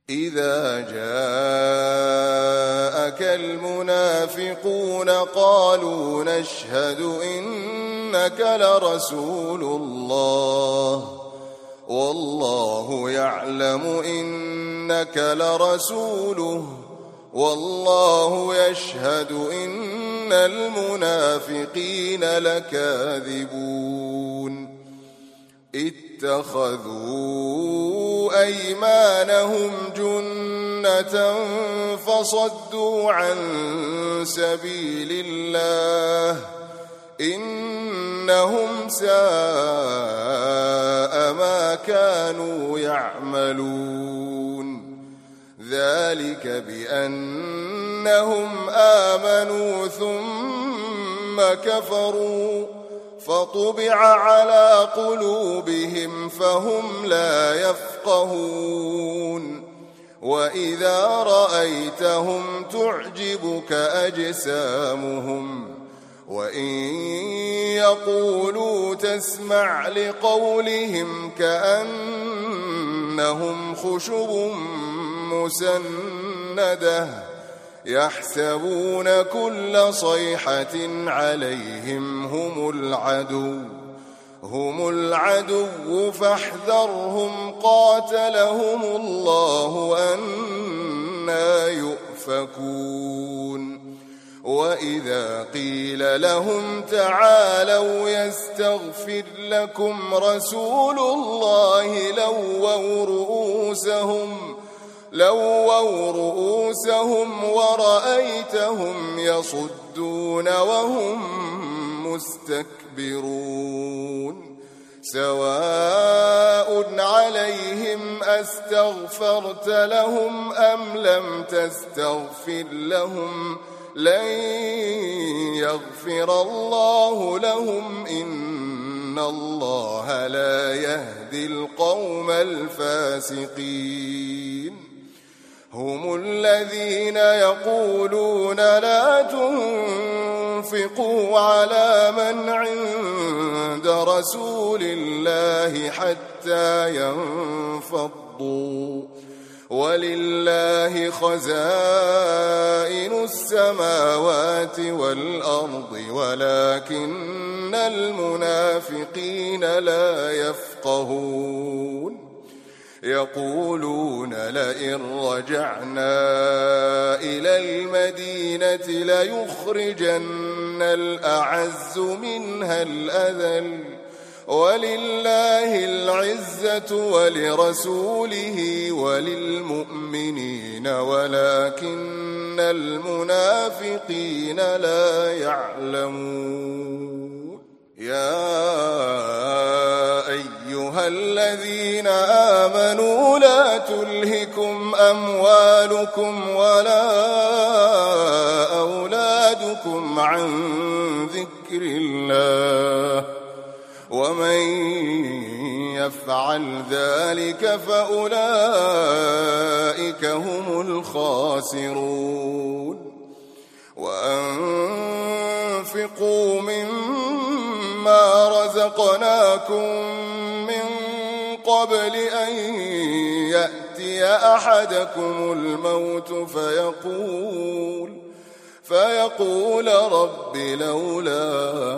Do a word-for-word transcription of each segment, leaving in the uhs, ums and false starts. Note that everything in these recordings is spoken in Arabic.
إذا جاءك المنافقون قالوا نشهد إنك لرسول الله والله يعلم إنك لرسوله والله يشهد إن المنافقين لكاذبون اتخذوا أيمانهم جنة فصدوا عن سبيل الله إنهم ساء ما كانوا يعملون ذلك بأنهم آمنوا ثم كفروا فطبع على قلوبهم فهم لا يفقهون وإذا رأيتهم تعجبك أجسامهم وإن يقولوا تسمع لقولهم كأنهم خشب مسندة يحسبون كل صيحة عليهم هم العدو هم العدو فاحذرهم قاتلهم الله أنى يؤفكون وإذا قيل لهم تعالوا يستغفر لكم رسول الله لووا رؤوسهم لووا رؤوسهم ورأيتهم يصدون وهم مستكبرون سواء عليهم أستغفرت لهم أم لم تستغفر لهم لن يغفر الله لهم إن الله لا يهدي القوم الفاسقين هم الذين يقولون لا تنفقوا على من عند رسول الله حتى ينفضوا ولله خزائن السماوات والأرض ولكن المنافقين لا يفقهون يقولون لئن رجعنا إلى المدينة ليخرجن الأعز منها الأذل ولله العزة ولرسوله وللمؤمنين ولكن المنافقين لا يعلمون يا أيها الذين آمنوا لا تلهكم أموالكم ولا أولادكم عن ذكر الله ومن يفعل ذلك فأولئك هم الخاسرون وأنفقوا مما رزقناكم من قبل أن يأتي أحدكم الموت فيقول فيقول رب لولا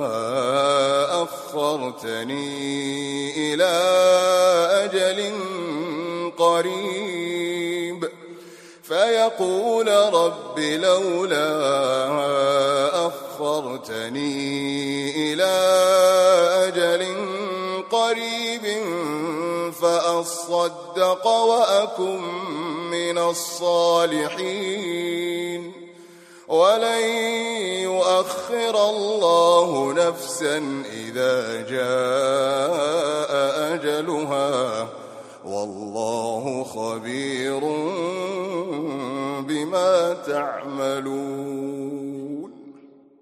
أخرتني إلى أجل قريب فيقول رب لولا أخرتني إلى أجل قريب فأصدق وأكن من الصالحين ولن يؤخر الله نفسا إذا جاء أجلها والله خبير بما تعملون.